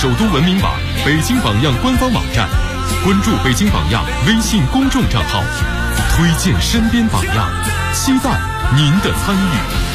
首都文明榜、北京榜样官方网站，关注北京榜样微信公众账号，推荐身边榜样，期待您的参与。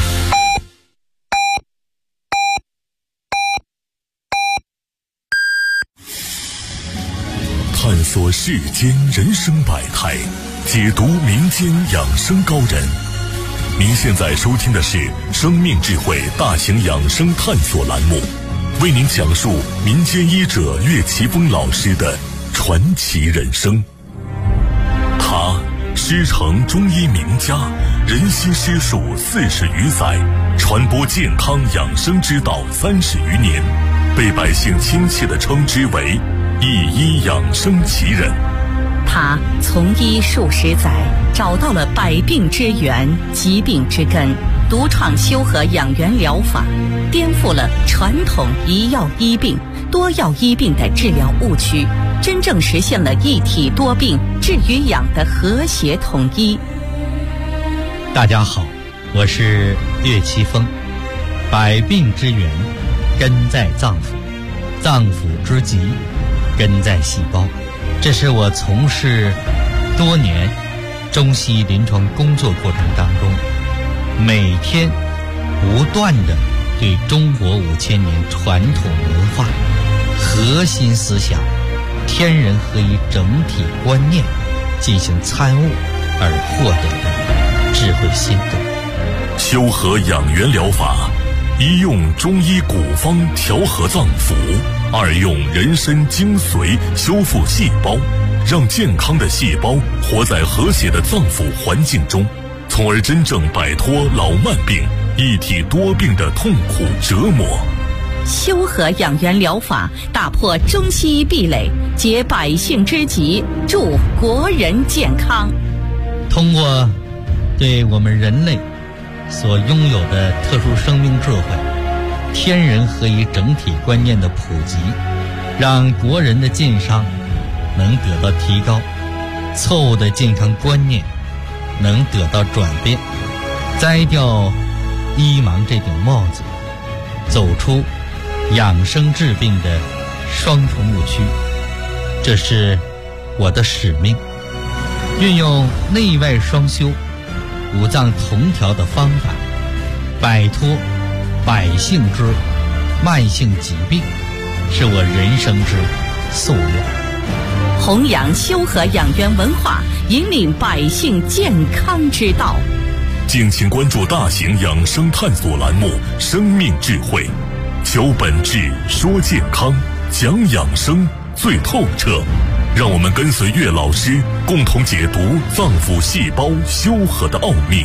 探索世间人生百态，解读民间养生高人。您现在收听的是生命智慧大型养生探索栏目，为您讲述民间医者岳奇峰老师的传奇人生。他师承中医名家，人心师术40余载，传播健康养生之道30余年，被百姓亲切地称之为一医养生奇人。 他从医数十载，找到了百病之源、疾病之根，独创修和养元疗法，颠覆了传统一药医病、多药医病的治疗误区，真正实现了一体多病、治与养的和谐统一。 大家好，我是岳奇峰。百病之源根在脏腑，脏腑之疾根在细胞。这是我从事多年中西医临床工作过程当中，每天不断地对中国5000年传统文化核心思想天人合一整体观念进行参悟而获得的智慧心得。 修和养元疗法，一用中医古方调和脏腑，二用人参精髓修复细胞，让健康的细胞活在和谐的脏腑环境中，从而真正摆脱老慢病、一体多病的痛苦折磨。 修和养元疗法打破中西医壁垒，解百姓之急，助国人健康。 通过对我们人类所拥有的特殊生命智慧、天人合一整体观念的普及，让国人的健康能得到提高，错误的健康观念能得到转变，摘掉医盲这顶帽子，走出养生治病的双重误区。这是我的使命，运用内外双修、五脏同调的方法，摆脱百姓之慢性疾病，是我人生之夙愿。 弘扬修和养元文化，引领百姓健康之道。 敬请关注大型养生探索栏目《生命智慧》，求本质，说健康，讲养生最透彻。让我们跟随岳老师，共同解读脏腑细胞修和的奥秘。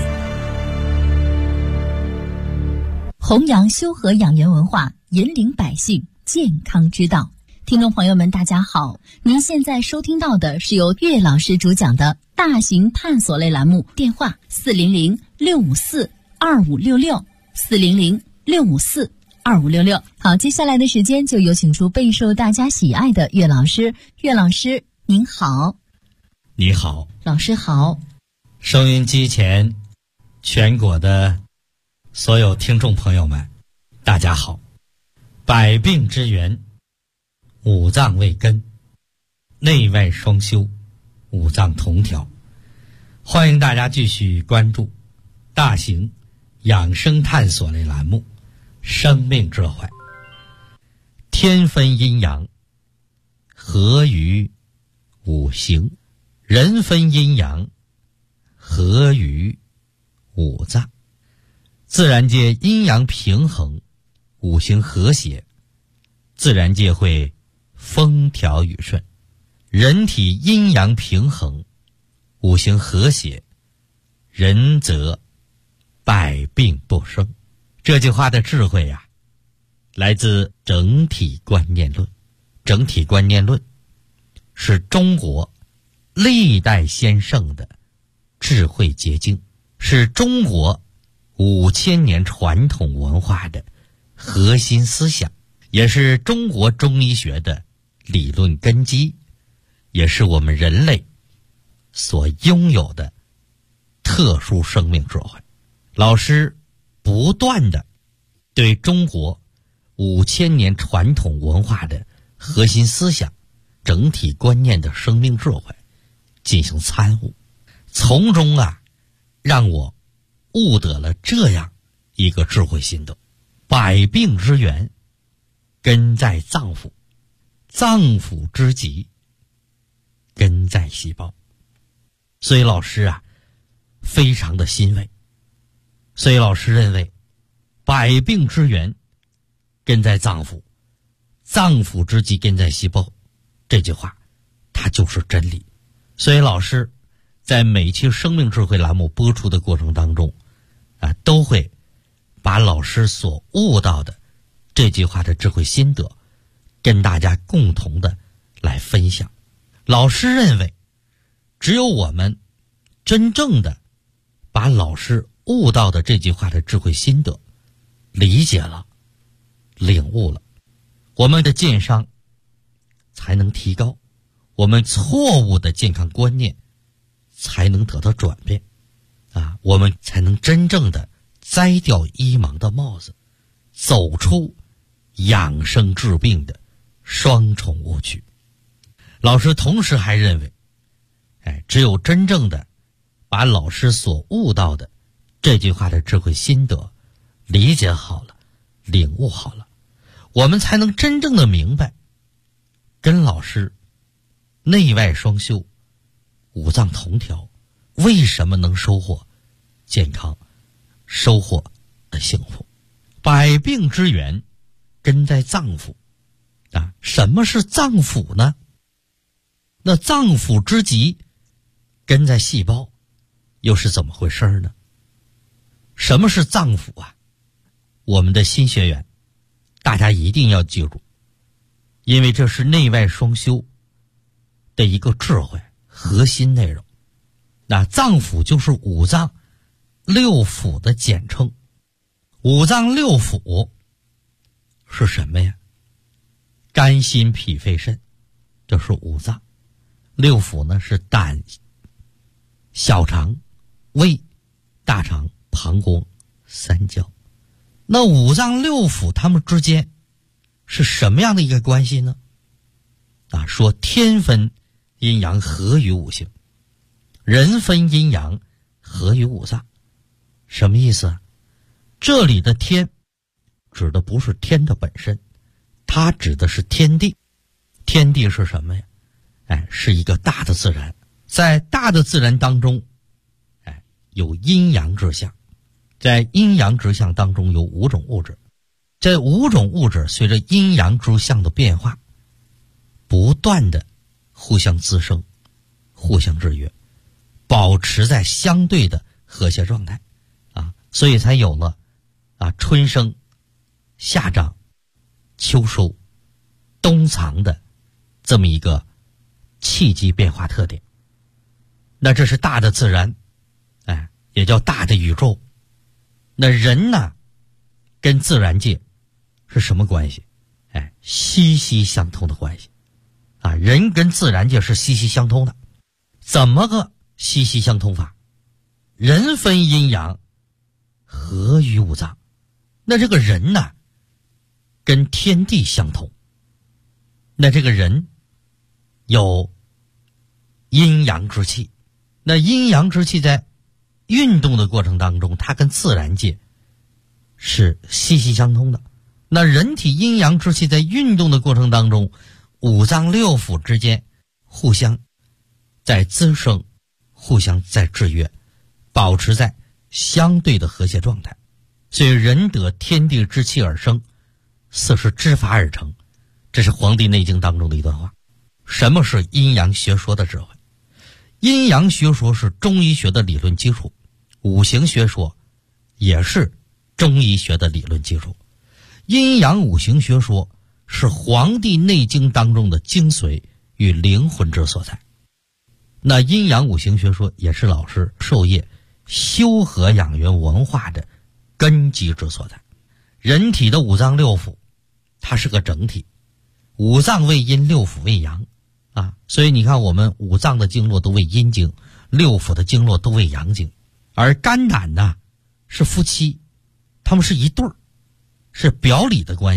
弘扬修和养元文化，引领百姓健康之道。听众朋友们，大家好，您现在收听到的是由岳老师主讲的大型探索类栏目，电话400-654-2566 400-654-2566。好，接下来的时间就有请出备受大家喜爱的岳老师。岳老师您好。 你好。 老师好。 收音机前全国的所有听众朋友们，大家好。百病之源，五脏为根，内外双修，五脏同调。欢迎大家继续关注大型养生探索类栏目生命智慧。天分阴阳，合于五行；人分阴阳，合于五脏。自然界阴阳平衡，五行和谐，自然界会风调雨顺。人体阴阳平衡，五行和谐，人则百病不生。这句话的智慧呀，来自整体观念论。整体观念论是中国历代先圣的智慧结晶，是中国5000年传统文化的核心思想，也是中国中医学的理论根基，也是我们人类所拥有的特殊生命智慧。老师不断的对中国 5000年传统文化的核心思想、整体观念的生命智慧进行参悟，从中让我悟得了这样一个智慧心得：百病之源根在脏腑，脏腑之疾根在细胞。所以老师非常的欣慰。所以老师认为，百病之源根在脏腑，脏腑之疾根在细胞，这句话它就是真理。所以老师在每期生命智慧栏目播出的过程当中都会把老师所悟到的这句话的智慧心得跟大家共同的来分享。老师认为，只有我们真正的把老师悟到的这句话的智慧心得理解了、领悟了，我们的健商才能提高，我们错误的健康观念才能得到转变我们才能真正的摘掉医盲的帽子，走出养生治病的双重误区。老师同时还认为，只有真正的把老师所悟到的这句话的智慧心得理解好了、领悟好了，我们才能真正的明白，跟老师内外双修、五脏同调，为什么能收获健康、收获幸福。百病之源根在脏腑什么是脏腑呢？那脏腑之疾根在细胞，又是怎么回事呢？什么是脏腑我们的新学员大家一定要记住，因为这是内外双修的一个智慧核心内容。那脏腑就是五脏六腑的简称。五脏六腑是什么呀？肝心脾肺肾，这是五脏。六腑呢是胆、小肠、胃、大肠、膀胱、三焦。那五脏六腑它们之间是什么样的一个关系呢？说天分阴阳合于五行，人分阴阳合于五脏。什么意思这里的天指的不是天的本身，它指的是天地。天地是什么呀？是一个大的自然。在大的自然当中有阴阳之象，在阴阳之象当中有5种物质。这5种物质随着阴阳之象的变化，不断的互相滋生、互相制约，保持在相对的和谐状态所以才有了春生、夏长、秋收、冬藏的这么一个气机变化特点。那这是大的自然也叫大的宇宙。那人呢跟自然界是什么关系？息息相通的关系人跟自然界是息息相通的。怎么个息息相通法？人分阴阳合于五脏。那这个人呢跟天地相通。那这个人有阴阳之气，那阴阳之气在运动的过程当中，它跟自然界是息息相通的。那人体阴阳之气在运动的过程当中，五脏六腑之间互相在滋生，互相在制约，保持在相对的和谐状态。所以人得天地之气而生，四时之法而成。这是《黄帝内经》当中的一段话。什么是阴阳学说的智慧？阴阳学说是中医学的理论基础，五行学说也是中医学的理论基础。阴阳五行学说是《黄帝内经》当中的精髓与灵魂之所在。那阴阳五行学说也是老师授业修和养元文化的根基之所在。人体的五脏六腑它是个整体，五脏为阴，六腑为阳所以你看我们五脏的经络都为阴经，六腑的经络都为阳经。而肝胆呢是夫妻，他们是一对儿，是表里的关系。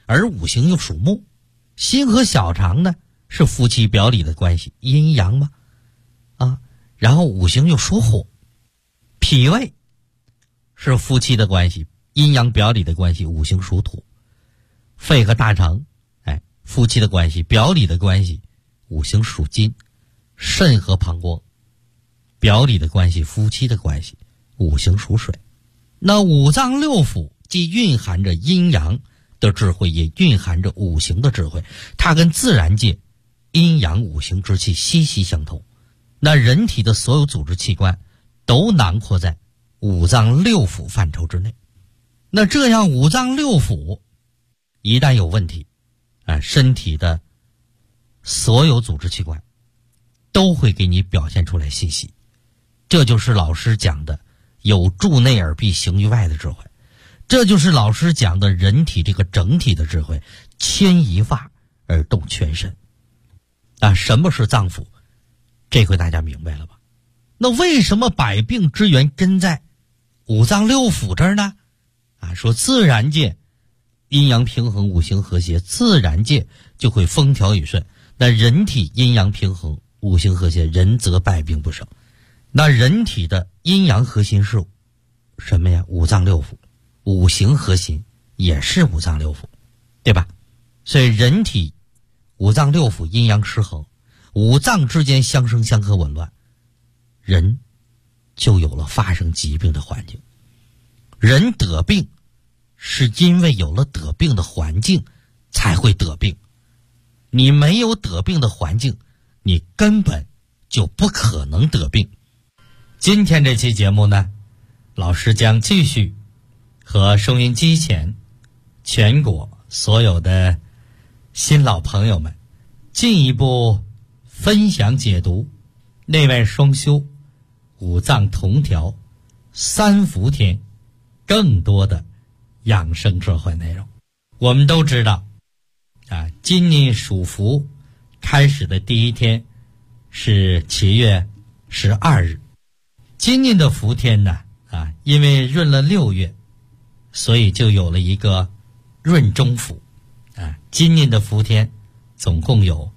而五行又属木，心和小肠呢是夫妻表里的关系，阴阳嘛，然后五行又属火，脾胃是夫妻的关系，阴阳表里的关系，五行属土，肺和大肠，夫妻的关系，表里的关系，五行属金，肾和膀胱，表里的关系，夫妻的关系，五行属水。那五脏六腑既蕴含着阴阳的智慧，也蕴含着五行的智慧，它跟自然界阴阳五行之气息息相通。那人体的所有组织器官都囊括在五脏六腑范畴之内。那这样五脏六腑一旦有问题，身体的所有组织器官都会给你表现出来信息。这就是老师讲的有助内而必行于外的智慧，这就是老师讲的人体这个整体的智慧，牵一发而动全身。什么是脏腑？这回大家明白了吧？那为什么百病之源根在五脏六腑这儿呢？说自然界阴阳平衡，五行和谐，自然界就会风调雨顺。那人体阴阳平衡，五行和谐，人则百病不生。那人体的阴阳核心是什么呀？五脏六腑，五行核心也是五脏六腑，对吧？所以人体五脏六腑阴阳失衡，五脏之间相生相克紊乱，人就有了发生疾病的环境。人得病是因为有了得病的环境才会得病，你没有得病的环境，你根本就不可能得病。今天这期节目呢，老师将继续和收音机前全国所有的新老朋友们进一步分享解读内外双修、五脏同调、三伏天更多的养生智慧内容。我们都知道今年属伏开始的第一天是7月12日。今年的伏天呢因为闰了6月，所以就有了一个闰中伏今年的伏天总共有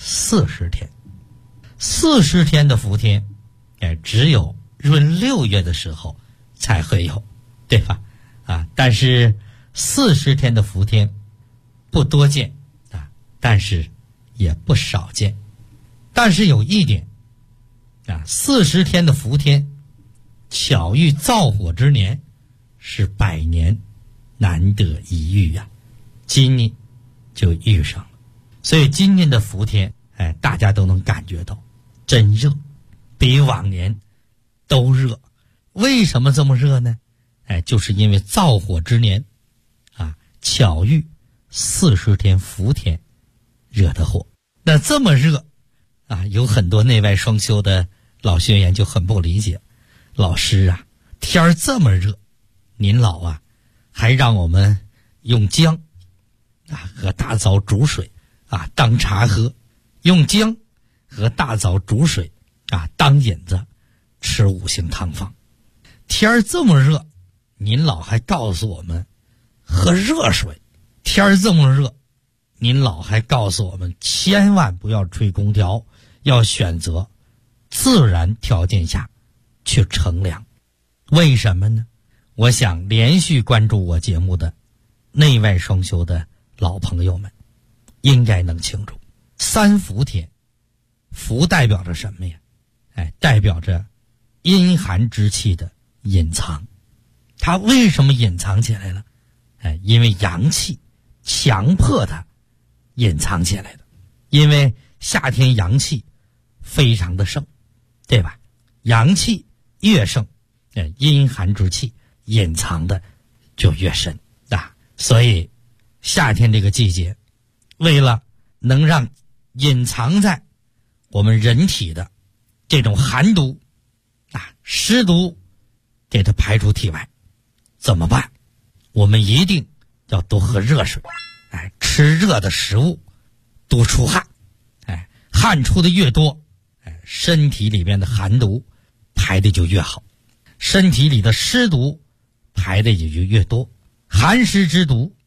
40天。40天的伏天只有闰6月的时候才会有，对吧？但是40天的伏天不多见但是也不少见。但是有一点40天的伏天巧遇燥火之年，是100年难得一遇今年就遇上了。所以今年的伏天大家都能感觉到真热，比往年都热。为什么这么热呢？就是因为燥火之年巧遇40天伏天惹的祸。那这么热有很多内外双修的老学员就很不理解，老师天儿这么热，您老还让我们用姜和大枣煮水当茶喝，用姜和大枣煮水当引子吃5行汤方。天儿这么热，您老还告诉我们喝热水，天儿这么热，您老还告诉我们千万不要吹空调，要选择自然条件下去乘凉。为什么呢？我想连续关注我节目的内外双修的老朋友们应该能清楚。三伏天，伏代表着什么呀？代表着阴寒之气的隐藏。它为什么隐藏起来了？因为阳气强迫它隐藏起来的。因为夏天阳气非常的盛，对吧？阳气越盛，阴寒之气隐藏的就越深所以夏天这个季节，为了能让隐藏在我们人体的这种寒毒湿毒给它排出体外，怎么办？我们一定要多喝热水，吃热的食物，多出汗，汗出的越多，身体里面的寒毒排的就越好，身体里的湿毒排的也就越多。寒湿之毒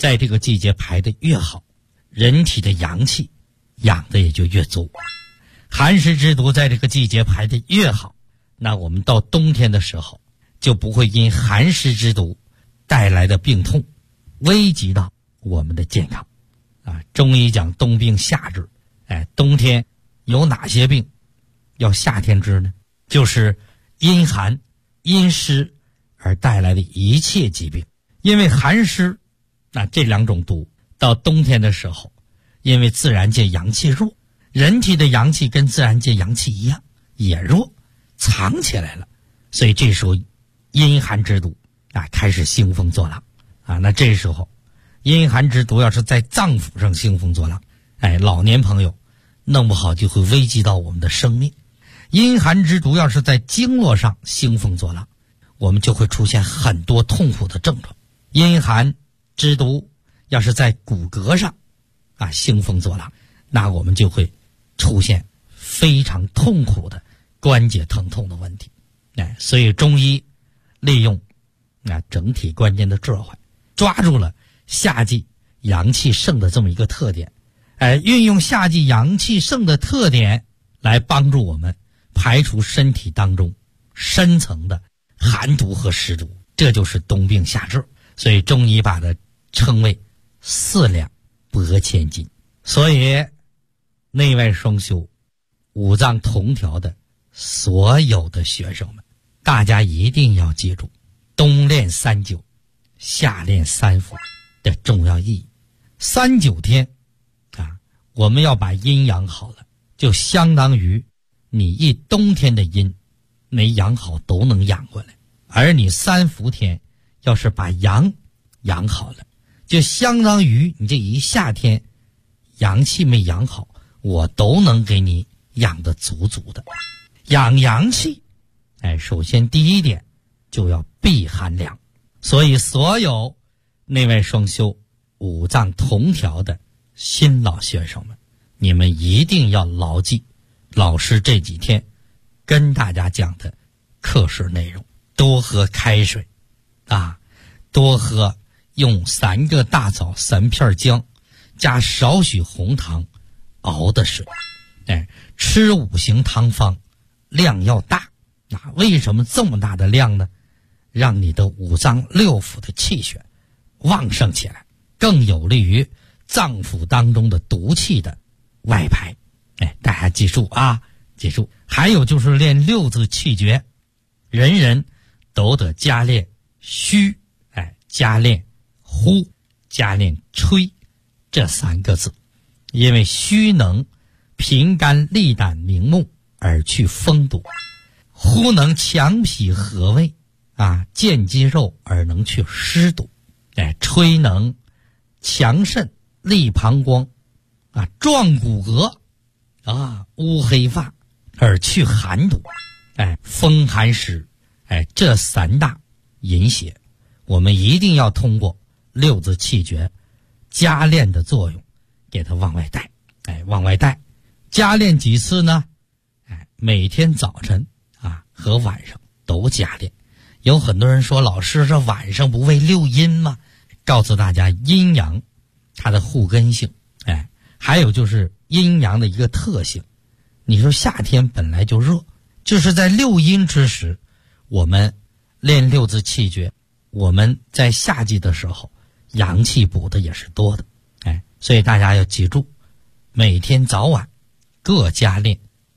在这个季节排得越好，人体的阳气养的也就越足。寒湿之毒在这个季节排得越好，那我们到冬天的时候就不会因寒湿之毒带来的病痛危及到我们的健康。中医讲冬病夏治，冬天有哪些病要夏天治呢？就是因寒因湿而带来的一切疾病。因为寒湿这两种毒到冬天的时候，因为自然界阳气弱，人体的阳气跟自然界阳气一样也弱，藏起来了，所以这时候阴寒之毒开始兴风作浪那这时候阴寒之毒要是在脏腑上兴风作浪，老年朋友弄不好就会危及到我们的生命。阴寒之毒要是在经络上兴风作浪，我们就会出现很多痛苦的症状。阴寒之毒要是在骨骼上兴风作浪，那我们就会出现非常痛苦的关节疼痛的问题。所以中医利用整体关键的智慧，抓住了夏季阳气盛的这么一个特点，运用夏季阳气盛的特点来帮助我们排除身体当中深层的寒毒和湿毒，这就是冬病夏治。所以中医把它称为四两拨千斤。所以内外双修五脏同调的所有的学生们，大家一定要记住冬练3九夏练3伏的重要意义。39天我们要把阴养好了，就相当于你一冬天的阴没养好都能养过来，而你3伏天要是把阳养好了，就相当于你这一夏天阳气没养好，我都能给你养得足足的。养阳气首先第一点就要避寒凉。所以所有内外双修五脏同调的新老学生们，你们一定要牢记老师这几天跟大家讲的课时内容。多喝开水多喝用3个大枣3片姜加少许红糖熬的水，吃5行汤方量要大。为什么这么大的量呢？让你的五脏六腑的气血旺盛起来，更有利于脏腑当中的毒气的外排。大家记住记住。还有就是练6字气诀，人人都得加练虚，加练呼，加练吹这3个字。因为虚能平肝利胆明目而去风毒，呼能强脾和胃健肌肉而能去湿毒，吹能强肾利膀胱壮骨骼乌黑发而去寒毒，风寒湿这3大淫邪，我们一定要通过6字气诀加练的作用给它往外带。往外带加练几次呢？每天早晨和晚上都加练。有很多人说，老师这晚上不为6阴吗？告诉大家阴阳它的互根性，还有就是阴阳的一个特性。你说夏天本来就热，就是在6阴之时，我们练6字气诀，我们在夏季的时候阳气补的也是多的。所以大家要记住，每天早晚各加练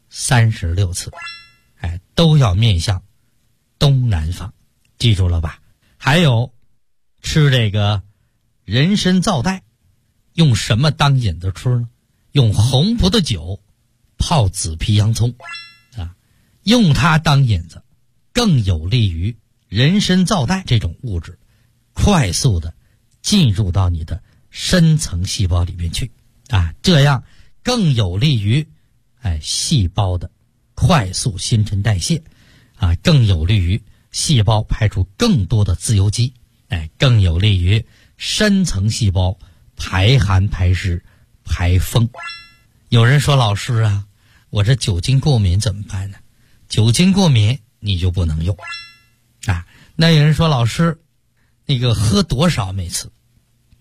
36次，都要面向东南方，记住了吧？还有吃这个人参皂带，用什么当引子吃呢？用红葡萄酒泡紫皮洋葱用它当引子，更有利于人参皂带这种物质快速的进入到你的深层细胞里面去这样更有利于细胞的快速新陈代谢更有利于细胞排出更多的自由基，更有利于深层细胞排寒排湿排风。有人说，老师我这酒精过敏怎么办呢？酒精过敏你就不能用那有人说，老师那个喝多少每次？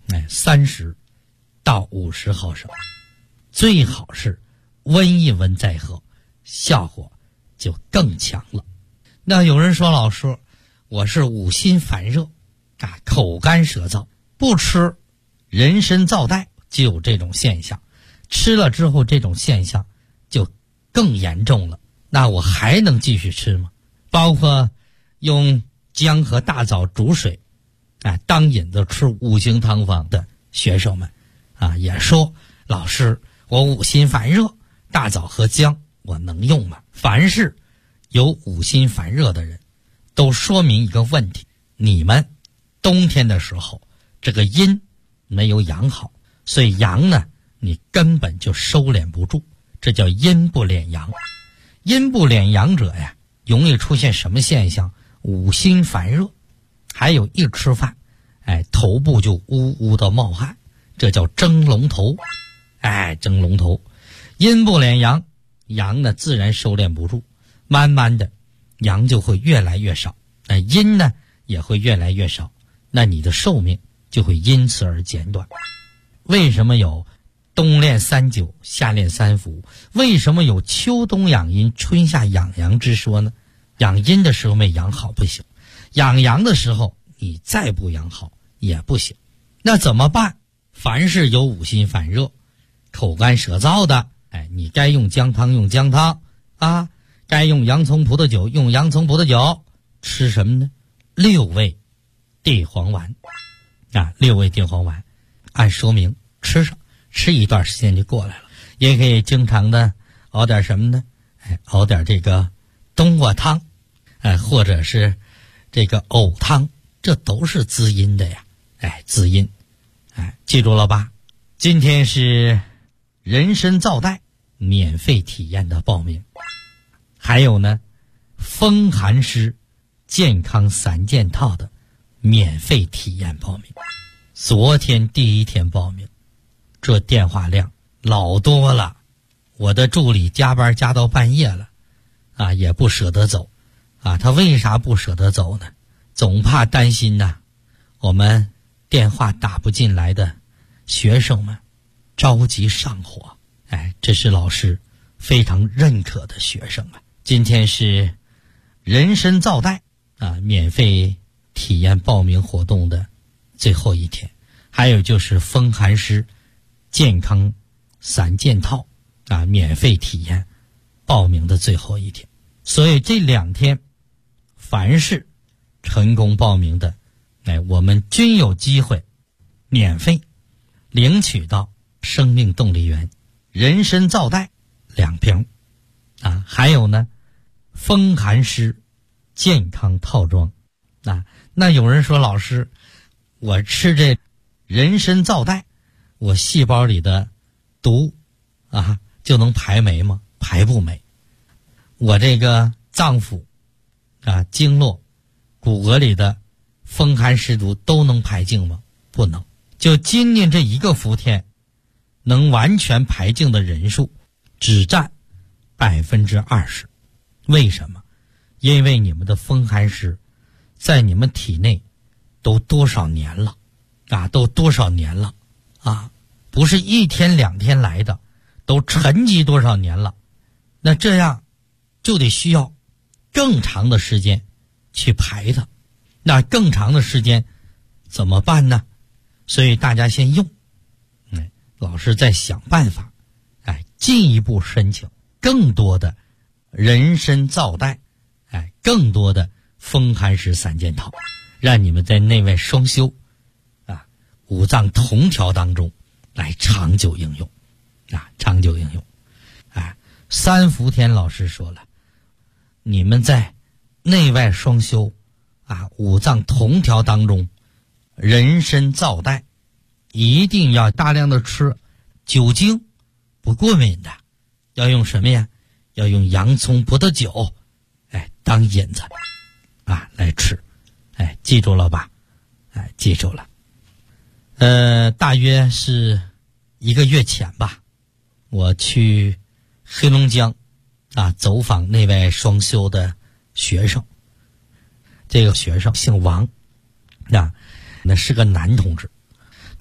30到50毫升，最好是温一温再喝，效果就更强了。那有人说，老师，我是五心烦热口干舌燥，不吃人参皂苷就有这种现象，吃了之后这种现象就更严重了，那我还能继续吃吗？包括用姜和大枣煮水当引子吃五行汤方的学生们也说，老师，我五心烦热，大枣和姜我能用吗？凡是有五心烦热的人都说明一个问题，你们冬天的时候这个阴没有养好，所以阳呢你根本就收敛不住，这叫阴不敛阳。阴不敛阳者呀，容易出现什么现象？五心烦热，还有一吃饭头部就呜呜的冒汗，这叫蒸龙头。蒸龙头。阴不敛阳，阳呢自然收敛不住，慢慢的阳就会越来越少，阴呢也会越来越少，那你的寿命就会因此而减短。为什么有冬练3九，夏练3伏？为什么有秋冬养阴，春夏养阳之说呢？养阴的时候没养好不行，养阳的时候你再不养好也不行。那怎么办？凡是有五心烦热、口干舌燥的，你该用姜汤用姜汤该用洋葱葡萄酒用洋葱葡萄酒。吃什么呢？6味地黄丸6味地黄丸，按说明吃上，吃一段时间就过来了。也可以经常的熬点什么呢？熬点这个冬瓜汤，或者是这个藕汤，这都是滋阴的呀。滋阴，记住了吧？今天是人参皂苷免费体验的报名，还有呢，风寒湿健康3件套的免费体验报名。昨天第一天报名，这电话量老多了，我的助理加班加到半夜了也不舍得走他为啥不舍得走呢？总怕担心我们电话打不进来的学生们着急上火。这是老师非常认可的学生今天是人参皂苷免费体验报名活动的最后一天，还有就是风寒湿健康3件套免费体验报名的最后一天。所以这2天凡是成功报名的我们均有机会免费领取到生命动力源人参皂苷2瓶还有呢风寒湿健康套装那有人说，老师，我吃这人参皂苷，我细胞里的毒就能排没吗？排不没。我这个脏腑经络骨骼里的风寒湿毒都能排净吗？不能。就今年这一个伏天能完全排净的人数只占20%。为什么？因为你们的风寒湿在你们体内都多少年了都多少年了不是1天2天来的，都沉积多少年了。那这样就得需要更长的时间去排它。那更长的时间怎么办呢？所以大家先用老师在想办法进一步申请更多的人参皂苷更多的风寒湿3件套，让你们在内外双修五脏同调当中来长久应用长久应用3伏天老师说了，你们在内外双修五脏同调当中，人参皂苷一定要大量的吃。酒精不过敏的要用什么呀？要用洋葱葡萄酒当引子来吃。记住了吧？记住了。大约是1个月前吧，我去黑龙江走访内外双修的学生。这个学生姓王那是个男同志，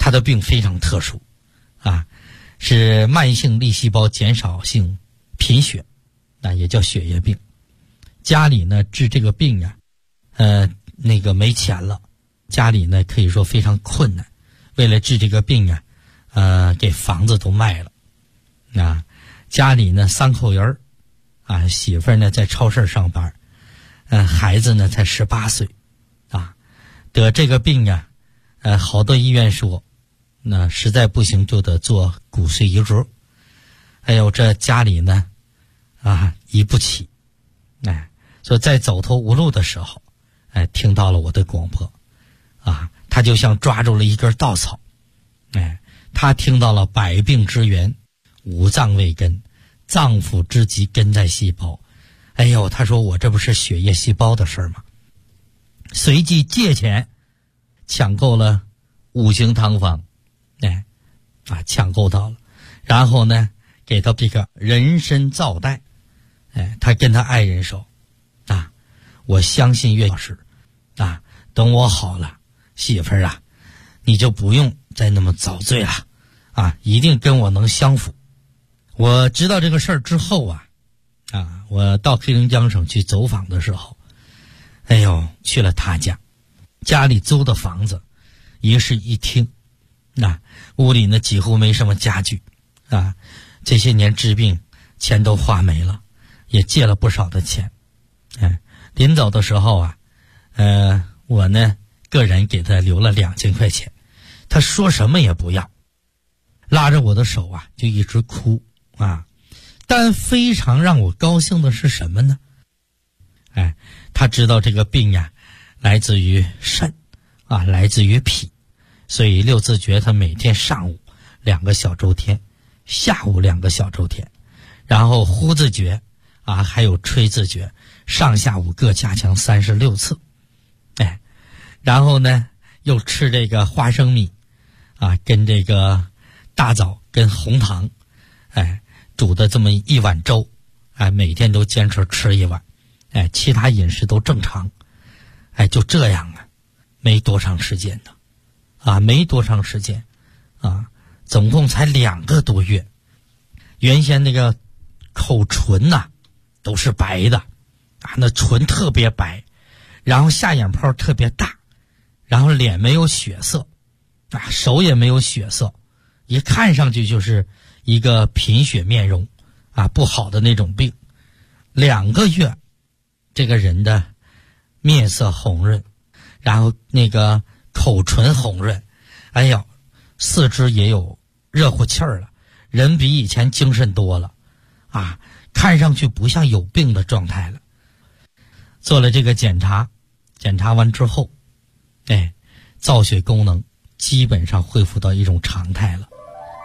他的病非常特殊啊，是慢性粒细胞减少性贫血，那也叫血液病。家里呢治这个病呀，没钱了，家里呢可以说非常困难，为了治这个病啊，给房子都卖了。啊，家里呢3口人啊，媳妇儿呢在超市上班，孩子呢才18岁，啊，得这个病呀，好多医院说，那实在不行就得做骨髓移植。还有这家里呢，啊，移不起，所以在走投无路的时候，听到了我的广播，啊，他就像抓住了一根稻草，他听到了百病之源，五脏未根，脏腑之疾根在细胞。哎呦，他说我这不是血液细胞的事吗？随即借钱抢购了5行汤方，抢购到了，然后呢给他这个人参皂袋，他跟他爱人说，啊，我相信岳老师，啊，等我好了，媳妇儿啊，你就不用再那么遭罪了，啊，一定跟我能相符。我知道这个事儿之后啊，我到黑龙江省去走访的时候，哎呦，去了他家，家里租的房子，一室一厅，屋里呢几乎没什么家具，啊，这些年治病钱都花没了，也借了不少的钱，临走的时候啊，我呢个人给他留了2000块钱，他说什么也不要，拉着我的手啊就一直哭啊。但非常让我高兴的是什么呢？他知道这个病呀来自于肾啊，来自于脾，所以六字诀他每天上午2个小周天，下午2个小周天，然后呼字诀啊，还有吹字诀，上下午各加强36次，然后呢又吃这个花生米啊，跟这个大枣跟红糖，煮的这么1碗粥，每天都坚持吃1碗，其他饮食都正常，就这样啊，没多长时间的，没多长时间，总共才2个多月。原先那个口唇呐，都是白的，那唇特别白，然后下眼泡特别大，然后脸没有血色，手也没有血色，一看上去就是一个贫血面容，不好的那种病。2个月，这个人的面色红润，然后那个口唇红润，哎呦，四肢也有热乎气儿了，人比以前精神多了，看上去不像有病的状态了。做了这个检查完之后，造血功能基本上恢复到一种常态了。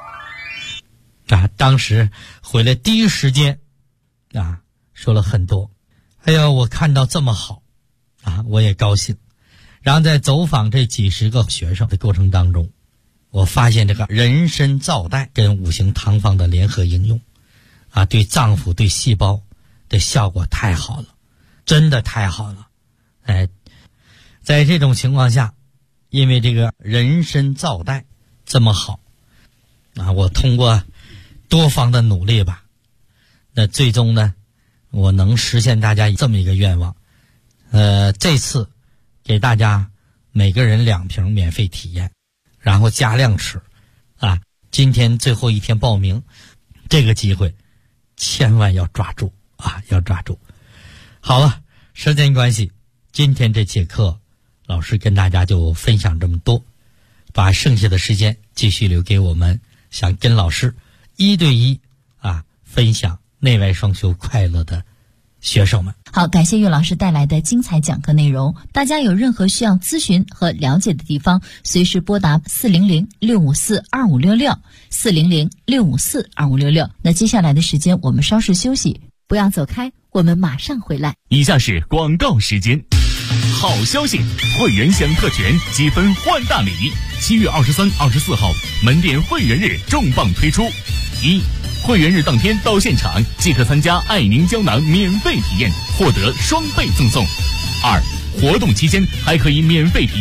当时回来第一时间说了很多，哎呦，我看到这么好我也高兴。然后在走访这几十个学生的过程当中，我发现这个人参皂袋跟5行汤方的联合应用对脏腑对细胞的效果太好了，真的太好了。在这种情况下，因为这个人参皂袋这么好我通过多方的努力吧，那最终呢，我能实现大家这么一个愿望。这次给大家每个人2瓶免费体验，然后加量吃今天最后一天报名，这个机会千万要抓住要抓住。好了，时间关系，今天这节课老师跟大家就分享这么多，把剩下的时间继续留给我们想跟老师1对1分享内外双修快乐的学生们。 好，感谢岳老师带来的精彩讲课内容。大家有任何需要咨询和了解的地方，随时拨打400-654-2566 400-654-2566。那接下来的时间我们稍事休息，不要走开，我们马上回来。 以下是广告时间。好消息，会员享特权，积分换大礼。7月23、24号门店会员日重磅推出。1、会员日当天到现场即可参加爱宁胶囊免费体验，获得双倍赠送。2、活动期间还可以免费体验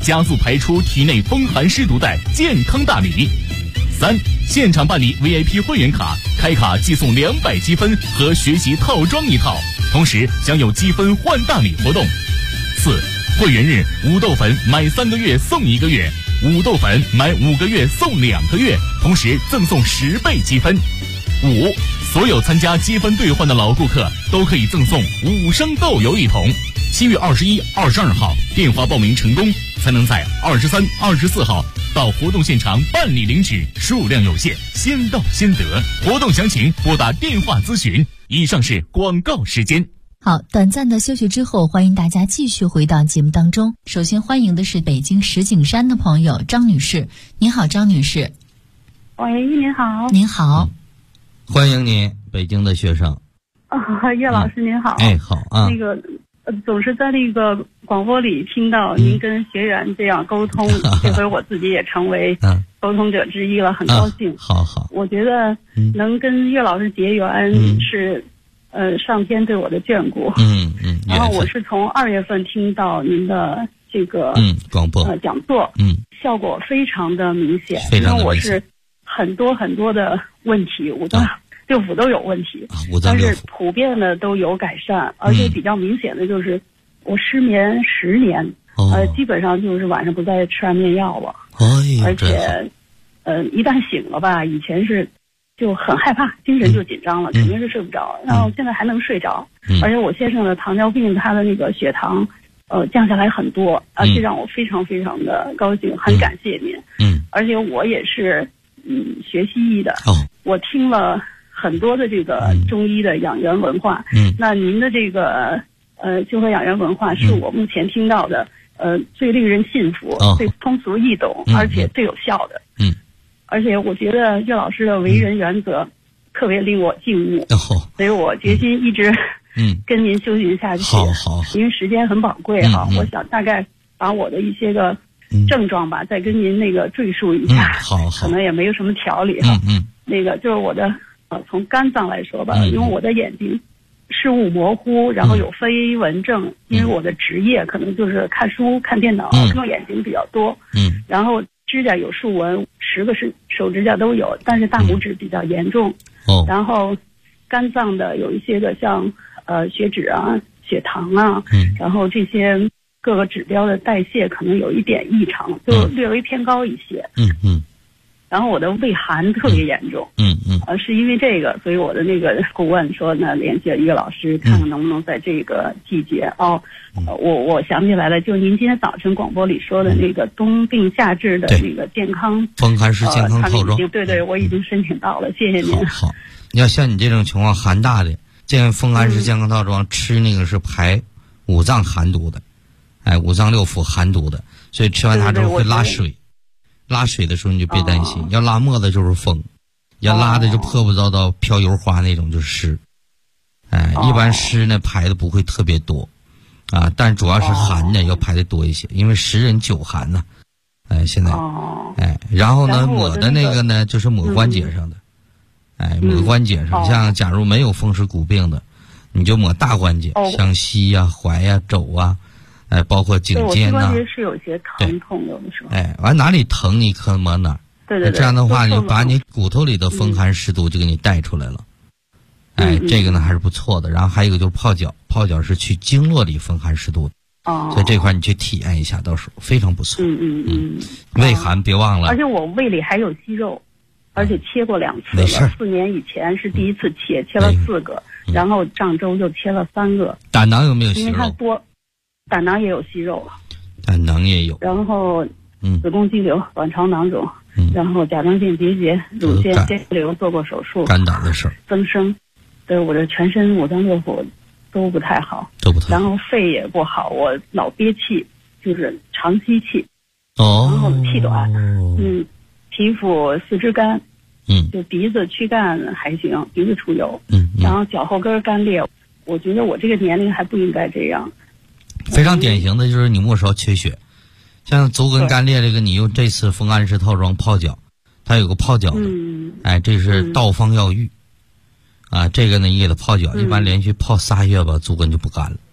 加速排出体内风寒湿毒的健康大礼。3. 现场办理 VIP 会员卡，开卡即送200积分和学习套装1套，同时享有积分换大礼活动。4. 会员日五豆粉买3个月送1个月，五豆粉买5个月送2个月，同时赠送10倍积分。5. 所有参加积分兑换的老顾客都可以赠送5升豆油1桶。7月21、22号电话报名成功，才能在23、24号到活动现场办理领取，数量有限，先到先得。活动详情拨打电话咨询。以上是广告时间。 好，短暂的休息之后，欢迎大家继续回到节目当中。首先欢迎的是北京石景山的朋友张女士。您好，张女士。 喂，您好。 您好。 欢迎你，北京的学生。 叶老师您好。 哎，好啊。 那个总是在那个广播里听到您跟学员这样沟通，这回我自己也成为沟通者之一了，很高兴。 好。 我觉得能跟叶老师结缘是上天对我的眷顾。然后我是从2月份听到您的这个广播讲座，效果非常的明显，因为我是很多的问题，五脏六腑都有问题，但是普遍的都有改善，而且比较明显的就是我失眠10年，基本上就是晚上不再吃安眠药了，而且一旦醒了吧，以前是就很害怕，精神就紧张了，肯定是睡不着，然后现在还能睡着，而且我先生的糖尿病，他的那个血糖降下来很多，这让我非常非常的高兴，很感谢您。而且我也是学西医的，我听了很多的这个中医的养元文化，那您的这个修和养元文化是我目前听到的最令人信服、最通俗易懂，而且最有效的。而且我觉得岳老师的为人原则特别令我敬慕，所以我决心一直跟您修行下去。好，因为时间很宝贵哈，我想大概把我的一些个症状吧，再跟您那个赘述一下。好，可能也没有什么条理哈。那个就是我的从肝脏来说吧，因为我的眼睛视物模糊，然后有飞蚊症，因为我的职业可能就是看书、看电脑，用眼睛比较多。然后指甲有竖纹，10个手指甲都有，但是大拇指比较严重。然后肝脏的有一些个像血脂啊、血糖啊，然后这些各个指标的代谢可能有一点异常，就略微偏高一些。然后我的胃寒特别严重。是因为这个，所以我的那个顾问说呢，联系岳老师，看看能不能在这个季节我想起来了，就您今天早晨广播里说的那个冬病夏治的那个健康风寒湿健康套装， 对，我已经申请到了，谢谢您。 好，要像你这种情况寒大的，风寒湿健康套装吃那个是排五脏寒毒的，五脏六腑寒毒的，所以吃完它之后会拉水。拉水的时候你就别担心，要拉沫的就是风，要拉的就破不糟糟飘油花那种就是湿。一般湿呢排的不会特别多但主要是寒呢要排的多一些，因为10人9寒呢。现在然后呢抹的那个呢就是抹关节上的。抹关节上，像假如没有风湿骨病的，你就抹大关节，像膝呀、踝呀、肘啊，包括颈肩呐。 关节是有些疼痛的时候。 完哪里疼你可抹哪儿。对。这样的话，你就把你骨头里的风寒湿毒就给你带出来了。这个呢还是不错的。然后还有一个就是泡脚，泡脚是去经络里风寒湿毒的。所以这块你去体验一下，到时候非常不错。胃寒别忘了。 而且我胃里还有息肉。而且切过2次了，4年以前是第一次切了4个，然后上周就切了3个。 胆囊有没有息肉？ 因为它多，胆囊也有息肉。 胆囊也有。 然后子宫肌瘤、卵巢囊肿，然后甲状腺结节、乳腺腺瘤做过手术。 肝胆的事儿。 增生，对我的全身五脏六腑都不太好。然后肺也不好，我老憋气，就是长吸气。然后气短。皮肤4肢干，就鼻子躯干还行，鼻子出油，然后脚后跟干裂。我觉得我这个年龄还不应该这样。 非常典型的就是你末梢缺血，像足跟干裂这个，你用这次风寒湿套装泡脚，它有个泡脚的，这是道方药浴，这个呢你给它泡脚，一般连续泡3月吧，足跟就不干了。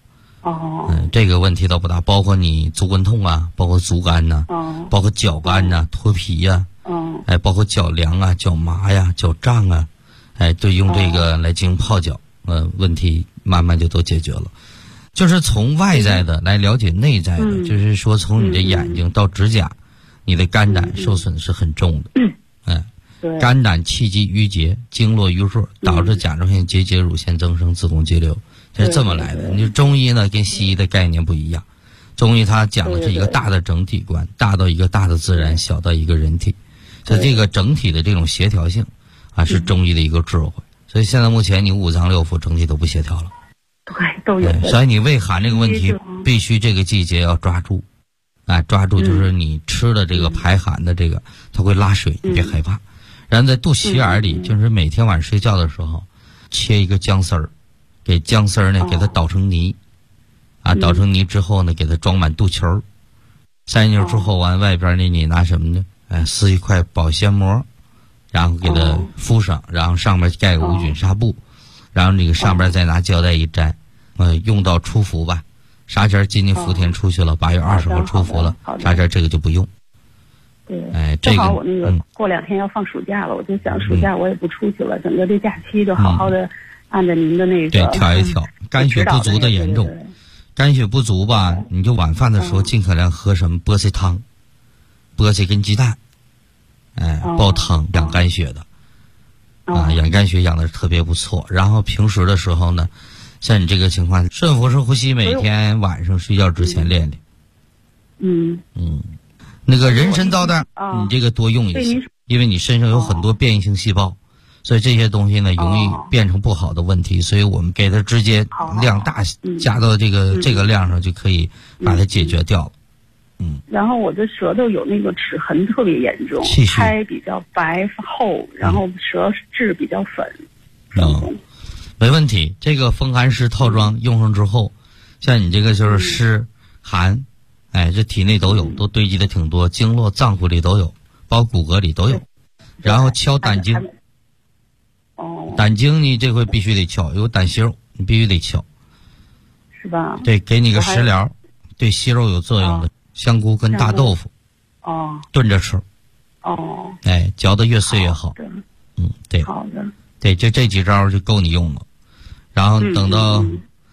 这个问题倒不大，包括你足跟痛啊，包括足干呐，包括脚干呐，脱皮呀，包括脚凉啊、脚麻呀、脚胀啊，都用这个来进行泡脚，问题慢慢就都解决了。就是从外在的来了解内在的，就是说从你的眼睛到指甲，你的肝胆受损是很重的。肝胆气机郁结，经络瘀滞，导致甲状腺结节、乳腺增生、子宫肌瘤，这是这么来的。你中医呢跟西医的概念不一样，中医它讲的是一个大的整体观，大到一个大的自然，小到一个人体，所以这个整体的这种协调性是中医的一个智慧。所以现在目前你五脏六腑整体都不协调了， 对，都有。 所以你胃寒这个问题必须这个季节要抓住，抓住就是你吃的这个排寒的这个，它会拉水，你别害怕。然后在肚脐眼里，就是每天晚上睡觉的时候，切一个姜丝儿，给姜丝儿呢给它捣成泥，捣成泥之后呢，给它装满肚脐儿，塞进去之后完外边呢你拿什么呢？撕一块保鲜膜，然后给它敷上，然后上面盖个无菌纱布，然后这个上边再拿胶带一粘，用到出伏吧。啥前今年伏天出去了，8月20号出伏了，啥前这个就不用。 对， 正好我那个过2天要放暑假了，我就想暑假我也不出去了，整个这假期就好好的按照您的那个对调一调。肝血不足的严重，肝血不足吧，你就晚饭的时候尽可能喝什么菠菜汤，菠菜跟鸡蛋，煲汤养肝血的，养肝血养的特别不错。然后平时的时候呢，像你这个情况，顺腹式呼吸，每天晚上睡觉之前练练。那个人参皂苷，你这个多用一些，因为你身上有很多变异性细胞，所以这些东西呢容易变成不好的问题，所以我们给它直接量大加到这个量上就可以把它解决掉了。 然后我的舌头有那个齿痕特别严重，苔比较白厚，然后舌质比较粉。 没问题，这个风寒湿套装用上之后，像你这个就是湿寒。这体内都有，都堆积的挺多，经络脏腑里都有，包括骨骼里都有。然后敲胆经，胆经你这回必须得敲，有胆息肉你必须得敲， 是吧？ 对，给你个食疗，对息肉有作用的香菇跟大豆腐，炖着吃，嚼得越碎越好。对， 好的， 对，就这几招就够你用了。然后等到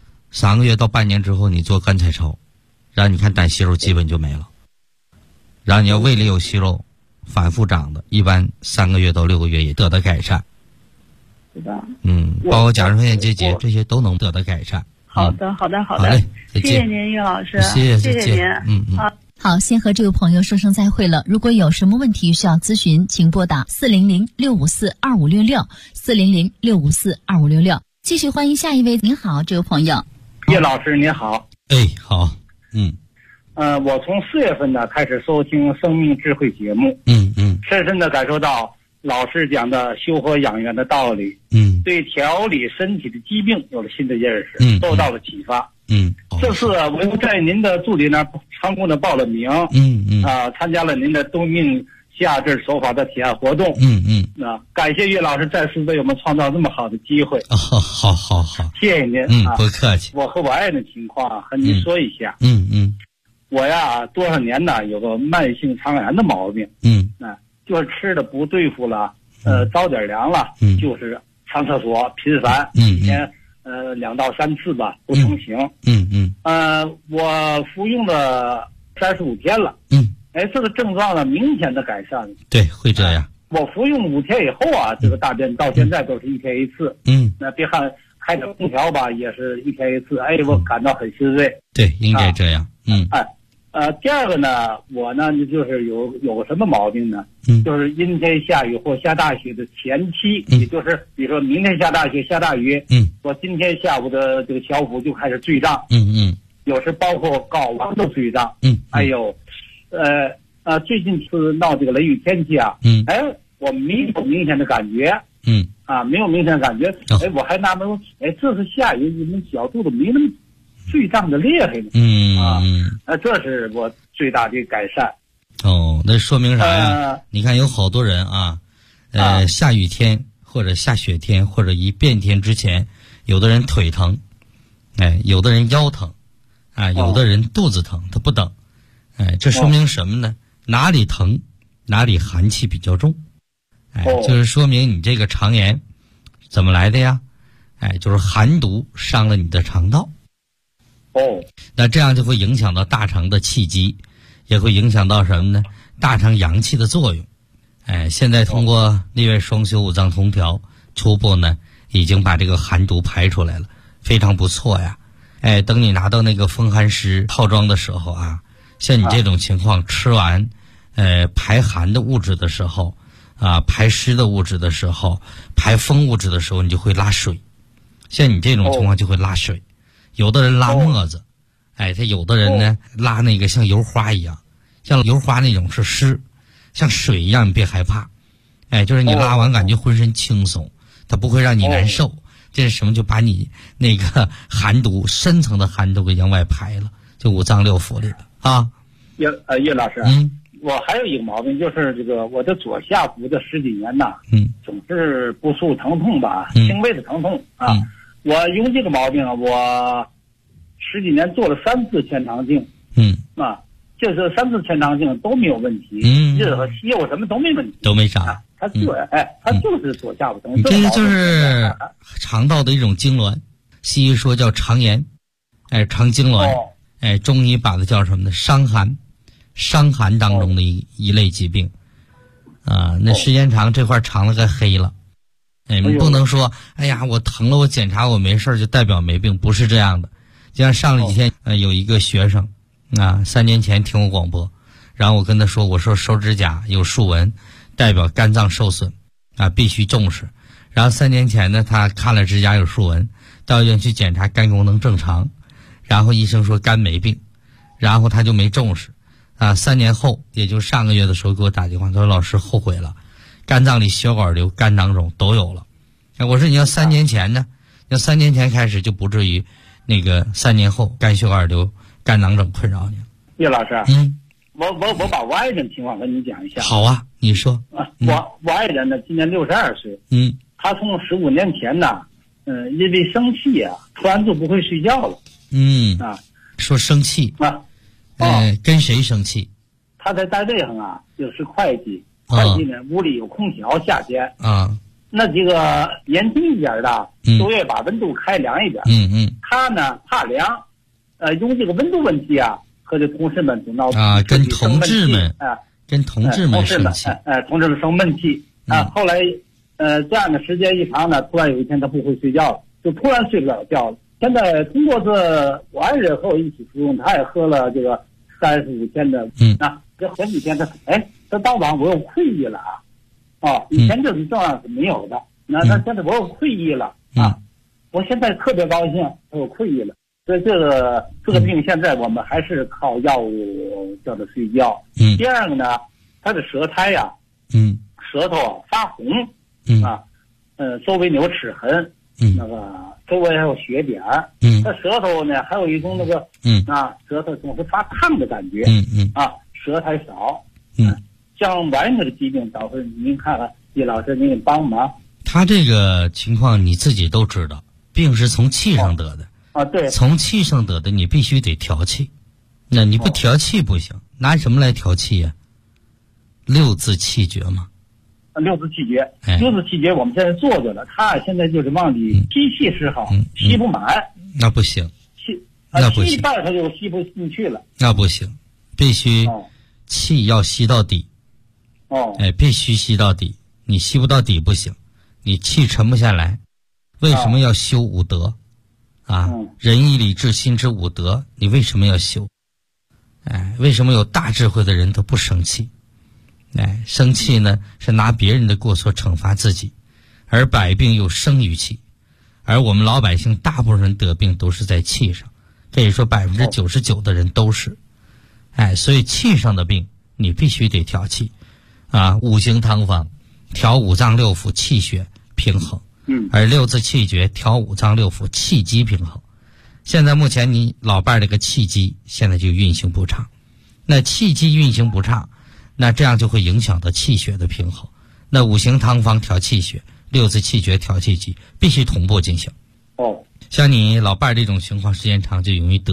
3个月到半年之后，你做肝彩超。然后你看胆息肉基本就没了，然后你要胃里有息肉反复长的，一般3个月到6个月也得到改善， 是吧？ 包括甲状腺结节这些都能得到改善。 好的，好的，好的， 好嘞， 谢谢您，岳老师， 谢谢您。 好，先和这位朋友说声再会了。如果有什么问题需要咨询，请拨打400-654-2566，400-654-2566。继续欢迎下一位。您好，这位朋友。 岳老师您好。 好。 我从4月份呢开始收听生命智慧节目，深深的感受到老师讲的修和养元的道理，对调理身体的疾病有了新的认识，受到了启发。这次我又在您的助理那成功的报了名，参加了您的冬命夏至手法的体验活动，感谢岳老师再次为我们创造这么好的机会。 好， 谢谢您。 不客气。 我和我爱人的情况和您说一下。我呀多少年呢有个慢性肠炎的毛病，就是吃的不对付了，着点凉了，就是上厕所频繁，一天2到3次吧，不成形。我服用了35天了，这个症状呢明显的改善了。 对，会这样。 我服用5天以后啊，这个大便到现在都是1天1次。那别看开着空调吧，也是1天1次。我感到很欣慰。 对，应该这样。 第二个呢，我呢就是有个什么毛病呢？就是阴天下雨或下大雪的前期，也就是比如说明天下大雪下大雨，我今天下午的这个小腹就开始坠胀，有时包括睾丸都坠胀，还有最近是闹这个雷雨天气啊，我没有明显的感觉，没有明显的感觉，我还纳闷，这是下雨，你们小肚子没那么坠胀的厉害呢，这是我最大的改善。 那说明啥呀？你看有好多人下雨天或者下雪天或者一变天之前，有的人腿疼，有的人腰疼， 啊，有的人肚子疼，他不等。哎，这说明什么呢？哪里疼，哪里寒气比较重。哎，就是说明你这个肠炎怎么来的呀？哎，就是寒毒伤了你的肠道。那这样就会影响到大肠的气机，也会影响到什么呢？大肠阳气的作用。哎，现在通过内外双修五脏同调，初步呢已经把这个寒毒排出来了，非常不错呀。哎，等你拿到那个风寒湿套装的时候啊，像你这种情况，吃完排寒的物质的时候啊，排湿的物质的时候，排风物质的时候，你就会拉水。像你这种情况就会拉水。有的人拉沫子，哎，他有的人呢拉那个像油花一样，像油花那种是湿，像水一样，你别害怕。哎，就是你拉完感觉浑身轻松，它不会让你难受。这是什么？就把你那个寒毒深层的寒毒给往外排了，就五脏六腑里了啊。 叶老师，我还有一个毛病，就是这个我的左下腹的十几年呐，总是不舒疼痛吧，轻微的疼痛啊。我用这个毛病啊，我十几年做了3次前肠镜，啊，这是3次前肠镜都没有问题，任何西药什么都没问题， 都没啥。 他就是左下腹疼。 这就是肠道的一种痉挛，西医说叫肠炎，哎，肠痉挛，哎，中医把它叫什么呢？伤寒，伤寒当中的一类疾病，啊，那时间长这块肠子该黑了。哎，你不能说，哎呀，我疼了，我检查我没事就代表没病，不是这样的。就像上了几天，有一个学生，啊，3年前听我广播，然后我跟他说，我说手指甲有竖纹，代表肝脏受损，啊，必须重视。然后3年前呢，他看了指甲有竖纹，到医院去检查肝功能正常，然后医生说肝没病，然后他就没重视，啊，3年后，也就上个月的时候给我打电话，他说老师后悔了。肝脏里血管瘤、肝囊肿都有了。我说你要3年前呢？要3年前开始就不至于那个3年后肝血管瘤、肝囊肿困扰你。 叶老师，我把我爱人情况跟你讲一下。 好啊，你说。 我爱人呢今年62岁。他从15年前呢，因为生气啊，突然就不会睡觉了。 说生气跟谁生气？ 他在单位上啊，就是会计。会计呢，屋里有空调，夏天啊，那这个年轻一点的都愿意把温度开凉一点。他呢怕凉，用这个温度问题啊，和这同事们总闹啊，跟同志们跟同志们生气， 同志们生闷气啊。后来这样的时间一长呢，突然有一天他不会睡觉了，就突然睡不了觉了。现在通过这我爱人和我一起服用，他也喝了这个35天的这前几天他当晚我有愧意了啊，以前这种症状是没有的，那现在我有愧意了啊，我现在特别高兴，我有愧意了。所以这个病现在我们还是靠药物叫他睡觉。第二个呢，他的舌苔呀，舌头发红，周围有齿痕，那个周围还有血点，他舌头呢还有一种那个舌头总是发烫的感觉，舌苔少，像完这个疾病，导致您看看，叶老师您帮忙。 他这个情况你自己都知道，病是从气上得的对， 从气上得的，你必须得调气，那你不调气不行，拿什么来调气呀？6字气绝嘛。 6字气绝，6字气绝，我们现在做着了。他现在就是往里吸气是好，吸不满， 那不行， 吸一半他就吸不进去了， 那不行，必须气要吸到底。必须吸到底，你吸不到底不行，你气沉不下来。为什么要修五德啊？仁义礼智信之五德，你为什么要修？为什么有大智慧的人都不生气？生气呢是拿别人的过错惩罚自己，而百病又生于气，而我们老百姓大部分人得病都是在气上，可以说99%的人都是。所以气上的病你必须得调气啊，五行汤方调五脏六腑气血平衡，而6字气绝调五脏六腑气机平衡。现在目前你老伴这个气机现在就运行不畅，那气机运行不畅，那这样就会影响到气血的平衡。那五行汤方调气血，6字气绝调气机，必须同步进行。像你老伴这种情况时间长就容易得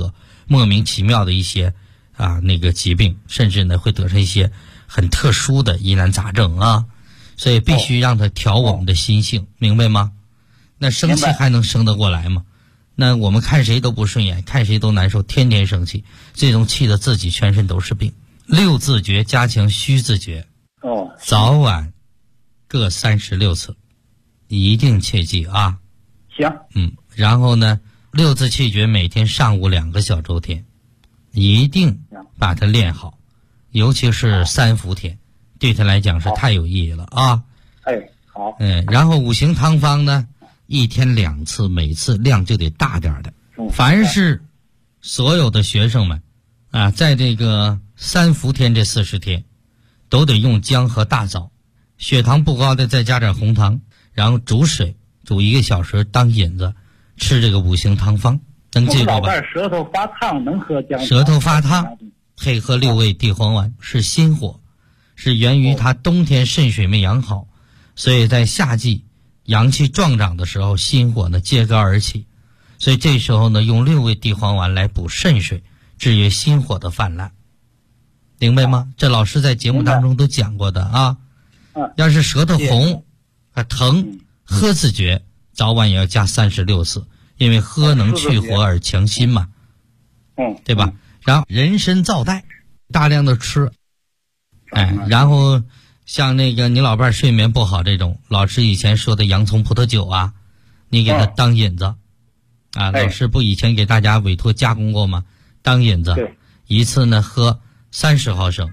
莫名其妙的一些那个疾病，甚至呢会得上一些很特殊的疑难杂症啊。所以必须让他调我们的心性，明白吗？那生气还能生得过来吗？那我们看谁都不顺眼，看谁都难受，天天生气，这种气的自己全身都是病。6字诀加强虚字诀，早晚各36次，一定切记啊。 行。 然后呢，6字气诀每天上午2个小周天，一定把它练好，尤其是3伏天，对他来讲是太有意义了啊。 好。 然后五行汤方呢，1天2次，每次量就得大点的。凡是所有的学生们在这个3伏天这40天都得用姜和大枣，血糖不高的再加点红糖，然后煮水煮1个小时当引子吃这个五行汤方，能记住吧？ 舌头发烫能喝姜， 舌头发烫配合6味地黄丸，是心火，是源于他冬天肾水没养好，所以在夏季阳气壮长的时候，心火呢揭竿而起，所以这时候呢用6味地黄丸来补肾水，制约心火的泛滥，明白吗？这老师在节目当中都讲过的啊。要是舌头红疼，喝字诀早晚也要加36次，因为喝能去火而强心嘛，对吧？然后人参皂带大量的吃，然后像那个你老伴睡眠不好这种，老师以前说的洋葱葡萄酒你给他当引子老师不以前给大家委托加工过吗？当引子一次呢喝30毫升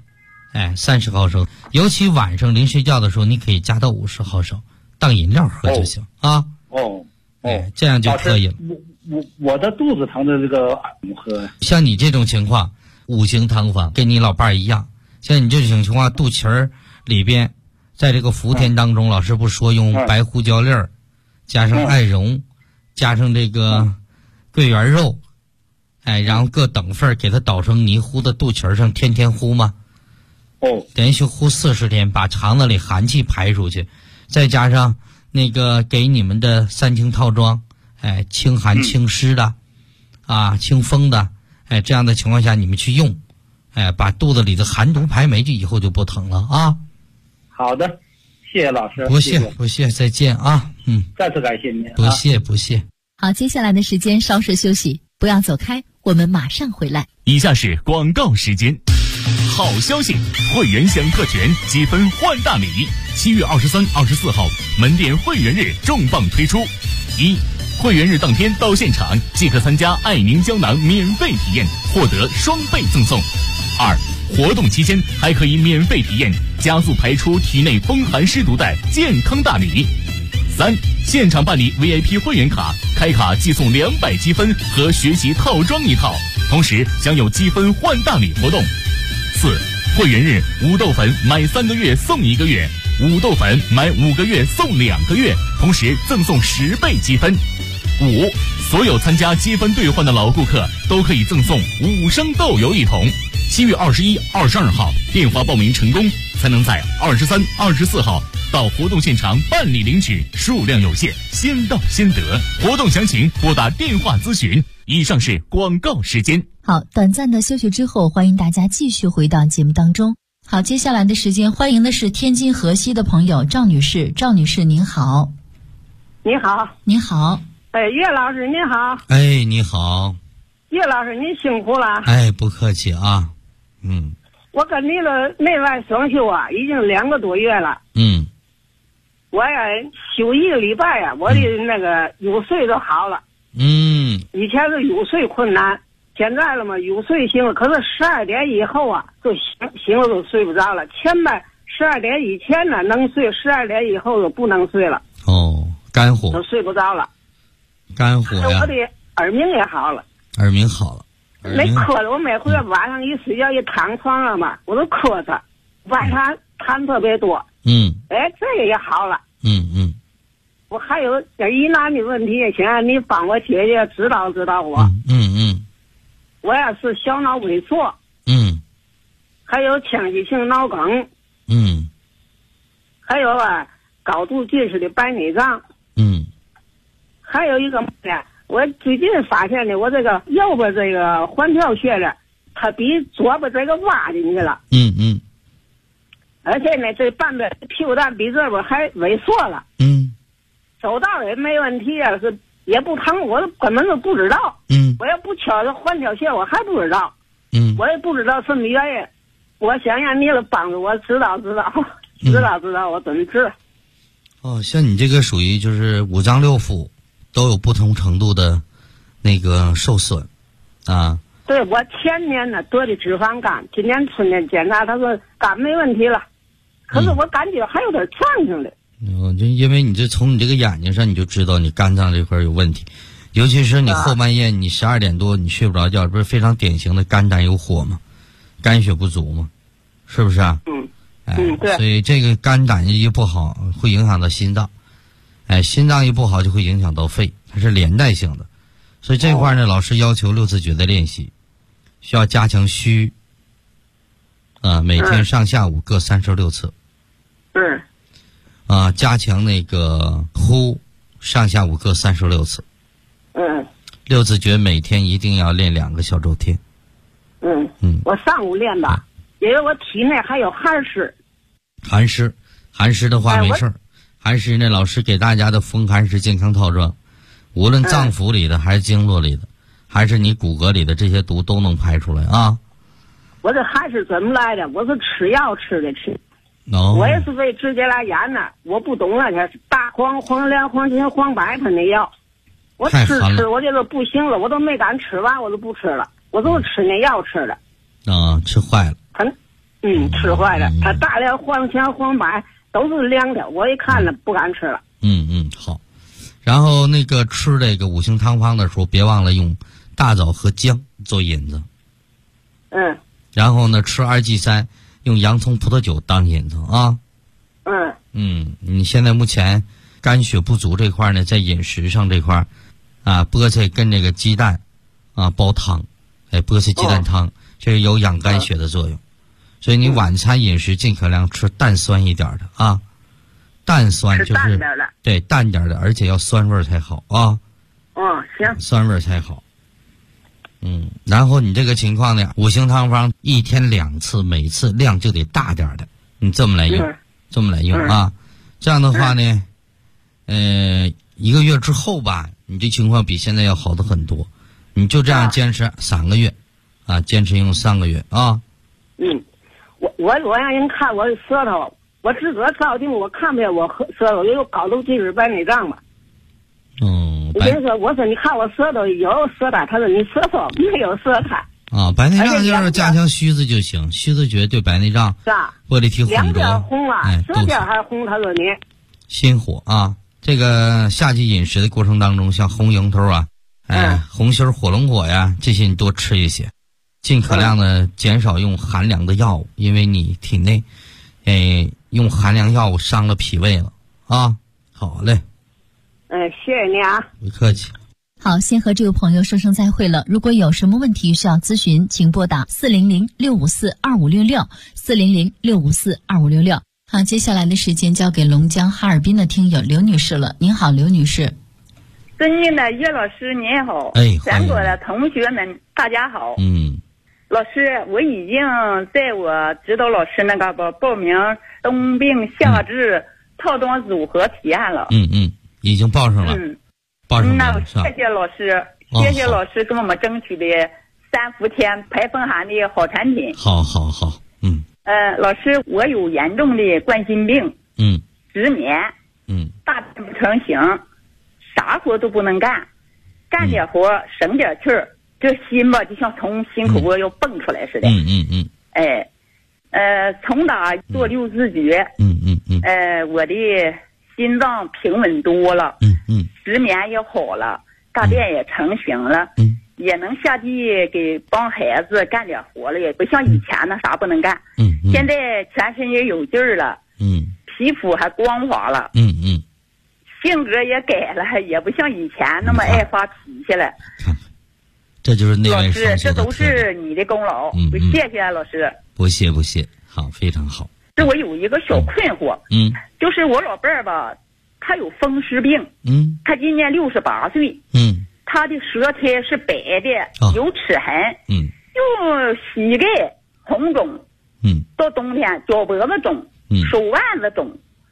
，30毫升，尤其晚上临睡觉的时候你可以加到50毫升，当饮料喝就行这样就可以了。 我的肚子疼的这个怎么喝呀？ 像你这种情况，五行汤方跟你老伴儿一样，像你这种情况，肚脐儿里边，在这个伏天当中，老师不说用白胡椒粒儿，加上艾绒，加上这个桂圆肉，然后各等份给它捣成泥糊在肚脐儿上，天天糊吗？连续糊40天，把肠子里寒气排出去，再加上那个给你们的3清套装，清寒清湿的，清风的，这样的情况下你们去用，把肚子里的寒毒排没，就以后就不疼了啊。 好的，谢谢老师。 不谢，再见啊。 再次感谢您。 不谢。 好，接下来的时间稍事休息，不要走开，我们马上回来。 以下是广告时间。好消息，会员享特权，积分换大礼。7月23、24号门店会员日重磅推出：1、会员日当天到现场即可参加爱宁胶囊免费体验，获得双倍赠送；2、活动期间还可以免费体验加速排出体内风寒湿毒带健康大礼；3、现场办理 VIP 会员卡，开卡即送200积分和学习套装1套，同时享有积分换大礼活动；4、会员日五豆粉买3个月送1个月，五豆粉买5个月送2个月，同时赠送10倍积分；5、所有参加积分兑换的老顾客都可以赠送5升豆油1桶。7月21、22号电话报名成功，才能在23、24号到活动现场办理领取，数量有限，先到先得。活动详情拨打电话咨询。以上是广告时间。 好，短暂的休息之后，欢迎大家继续回到节目当中。好，接下来的时间欢迎的是天津河西的朋友赵女士。赵女士您好。 你好。 你好。 岳老师您好。 你好。 岳老师您辛苦了。 不客气啊。 我跟你的内外双修已经2个多月了。我修1个礼拜我的那个乳睡都好了。以前是乳睡困难，现在了嘛乳睡行了，可是12点以后就醒了都睡不着了。前面12点以前呢能睡，12点以后就不能睡了。 肝火都睡不着了。 肝火呀。 我的耳鸣也好了。 耳鸣好了。 没磕着，我每回晚上一睡觉一躺床上嘛，我都磕着，晚上痰特别多。这个也好了。我还有点疑难的问题，请让你帮我姐姐指导指导我。我也是小脑萎缩。还有腔隙性脑梗。还有高度近视的白内障。还有一个我最近发现的，我这个右边这个环跳穴呢，它比左边这个挖进去了。而且呢，这半边屁股蛋比这边还萎缩了。走道也没问题啊，是也不疼，我根本都不知道。我要不敲这环跳穴，我还不知道。我也不知道什么原因。我想让你帮助我知道，我怎么治。 像你这个属于就是五脏六腑都有不同程度的那个受损啊。 对，我前年呢得的脂肪肝，今年春天检查，他说肝没问题了，可是我感觉还有点呛性的。 就因为你这从你这个眼睛上你就知道你肝脏这块有问题，尤其是你后半夜你12点多你睡不着觉，不是非常典型的肝胆有火吗？肝血不足吗？是不是啊？ 对。 所以这个肝胆一不好会影响到心脏，心脏一不好就会影响到肺，它是连带性的。所以这块呢，老师要求6字诀的练习，需要加强虚，每天上下午各36次。加强那个呼，上下午各36次。6字诀每天一定要练2个小周天。 我上午练吧，因为我体内还有寒湿。寒湿的话没事儿，寒湿呢，老师给大家的风寒湿健康套装，无论脏腑里的还是经络里的，还是你骨骼里的这些毒都能排出来啊。我这寒湿怎么来的？我是吃药吃的。我也是为直接来演呢，我不懂那些大黄、黄连、黄芩、黄柏他那药，我吃，我觉得不行了，我都没敢吃完，我都不吃了，我都是吃那药吃的。 吃坏了。 吃坏了。他大连、黄芩、黄柏都是凉的，我一看了不敢吃了。 好。然后那个吃这个五行汤方的时候，别忘了用大枣和姜做引子。然后呢，吃2G3。用洋葱葡萄酒当引子啊。你现在目前肝血不足这块呢，在饮食上这块菠菜跟这个鸡蛋煲汤，菠菜鸡蛋汤，这个有养肝血的作用。所以你晚餐饮食尽可量吃淡酸一点的啊，淡酸就是对淡点的，而且要酸味才好啊。 行， 酸味才好。然后你这个情况呢，五行汤方1天2次，每次量就得大点的，你这么来用，啊。这样的话呢，1个月之后吧，你这情况比现在要好的很多。你就这样坚持3个月，坚持用3个月啊。 我让人看我的舌头，我自个照镜我看不见我舌头有高度近视白内障嘛。我说你看我舌头有舌苔，他说你舌头没有舌苔。 白内障就是加强虚字就行，虚字诀对白内障、玻璃体混浊、 2边红了，舌边还红，他说你心火啊。这个夏季饮食的过程当中，像红樱头红心火龙果呀，这些你多吃一些，尽可量的减少用寒凉的药物，因为你体内用寒凉药物伤了脾胃了啊。好嘞。 谢谢你啊， 不客气。 好，先和这位朋友说声再会了。如果有什么问题需要咨询，请拨打400-654-2566，400-654-2566。好，接下来的时间交给龙江哈尔滨的听友刘女士了。您好，刘女士。 尊敬的岳老师您好，全国的同学们大家好。老师，我已经在我指导老师那个报名冬病夏治套装组合体验了。 已经报上了。报上了。 那谢谢老师，谢谢老师给我们争取的3伏天排风寒的好产品。 好。 老师，我有严重的冠心病。失眠。大便不成形，啥活都不能干，干点活省点气儿，这心吧就像从心口窝要蹦出来似的。从打做6字诀，我的心脏平稳多了，失眠也好了，大便也成型了，也能下地给帮孩子干点活了，也不像以前那啥不能干。现在全身也有劲儿了，皮肤还光滑了，性格也改了，也不像以前那么爱发脾气了。 这就是内外双修的老师，这都是你的功劳，谢谢老师。 不谢，好，非常好。 这我有一个小困惑，就是我老伴儿吧，他有风湿病，他今年68岁，他他的舌苔是白的，有齿痕，就膝盖红肿，到冬天脚脖子肿，手腕子肿，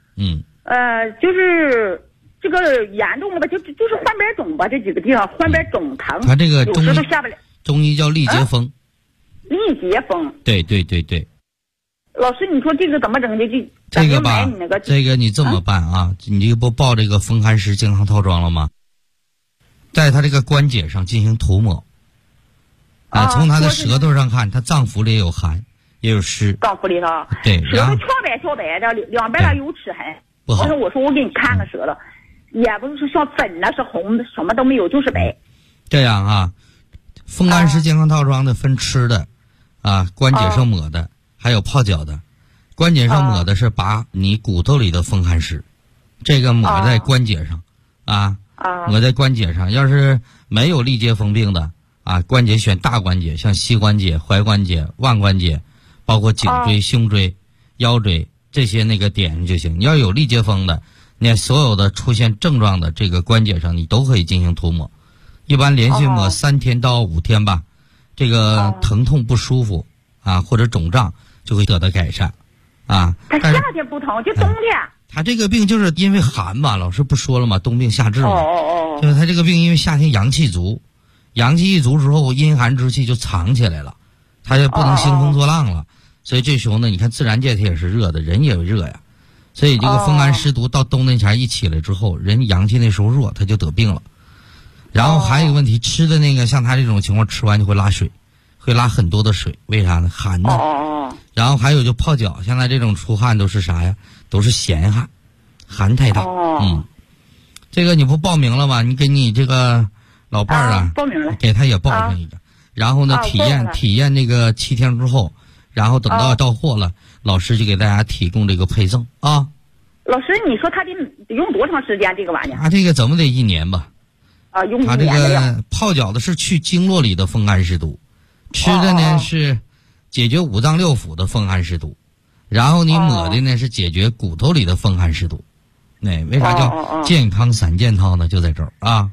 就是这个严重了吧，就是患边肿吧，这几个地方患边肿疼， 他这个有时都下不了。 中医叫痢结风。 痢结风。对。 老师，你说这个怎么整的？ 这个吧，这个你这么办啊？你不报这个风寒湿健康套装了吗？在他这个关节上进行涂抹。从他的舌头上看，他脏腑里也有寒，也有湿。 脏腑里头。 对。 舌头翘白的，两边还有齿痕。 不好。 我说我给你看看舌头，也不是像粉的，是红的，什么都没有，就是白。 这样啊，风寒湿健康套装的分吃的，关节上抹的，还有泡脚的。关节上抹的是把你骨头里的风寒湿，这个抹在关节上，抹在关节上。要是没有痢结风病的关节选大关节，像膝关节、踝关节、腕关节，包括颈椎、胸椎、腰椎这些那个点上就行。你要有痢结风的，你所有的出现症状的这个关节上，你都可以进行涂抹。一般连续抹3天到5天吧，这个疼痛不舒服或者肿胀就会得到改善。 他夏天不疼，就冬天。 他这个病就是因为寒嘛，老师不说了嘛，冬病夏治嘛。就是他这个病因为夏天阳气足，阳气一足之后，阴寒之气就藏起来了，他就不能兴风作浪了。所以这时候呢，你看自然界它也是热的，人也热呀。所以这个风寒湿毒到冬那前一起来之后，人阳气那时候弱，他就得病了。然后还有一个问题，吃的那个像他这种情况，吃完就会拉水，会拉很多的水，为啥呢？寒呢。然后还有就泡脚，像他这种出汗都是啥呀？都是咸汗，寒太大。这个你不报名了吗？你给你这个老伴儿报名了， 给他也报上一个。然后呢，体验这个7天之后，然后等到货了，老师就给大家提供这个配赠啊。 老师，你说他得用多长时间这个玩意儿？ 这个怎么得1年吧？ 用1年他这个泡脚的是去经络里的风寒湿毒，吃的呢是解决五脏六腑的风寒湿毒，然后你抹的呢是解决骨头里的风寒湿毒。为啥叫健康3件套呢？就在这儿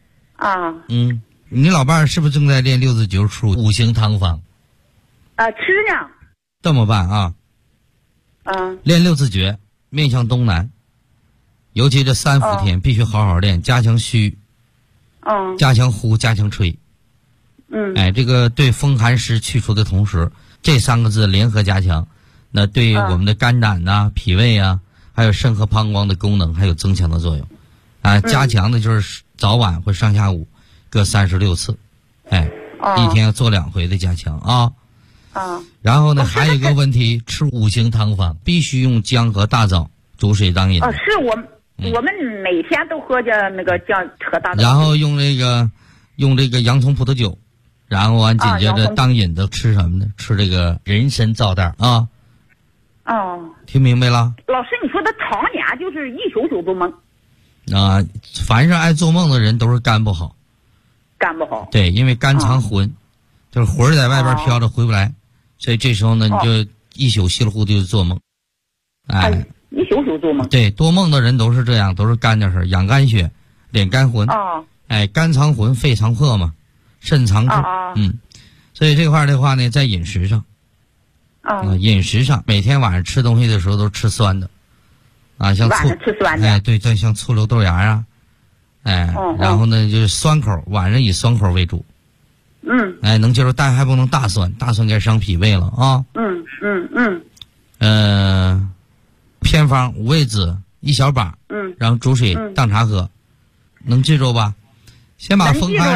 你老伴儿是不是正在练6字灸出5行汤方？ 吃呢。 这么办练6字诀，面向东南，尤其这3伏天必须好好练，加强虚，加强呼，加强吹。这个对风寒湿去除的同时，这3个字联合加强，那对我们的肝胆脾胃还有肾和膀胱的功能还有增强的作用。加强的就是早晚或上下午各36次，一天要做2回的加强然后呢，还有一个问题，吃5行汤方必须用姜和大枣煮水当饮。 是我们每天都喝着那个姜和大枣。 然后用这个洋葱葡萄酒，然后完紧接着当饮的吃什么呢？吃这个人参皂袋听明白了？ 老师，你说他常年就是一宿宿做梦凡是爱做梦的人都是肝不好。 肝不好。 对，因为肝藏魂，就是魂在外边飘着回不来，所以这时候呢，你就一宿稀里糊涂就做梦。 一宿宿做梦。 对，多梦的人都是这样，都是肝的事，养肝血，敛肝魂。肝藏魂，肺藏魄嘛，肾藏志。所以这块的话呢，在饮食上。饮食上，每天晚上吃东西的时候都吃酸的，像醋，吃酸的， 对，像醋溜豆芽然后呢就是酸口，晚上以酸口为主。能接受，但还不能大酸，大酸该伤脾胃了偏方五味子1小把，然后煮水当茶喝，能记住吧？先把风寒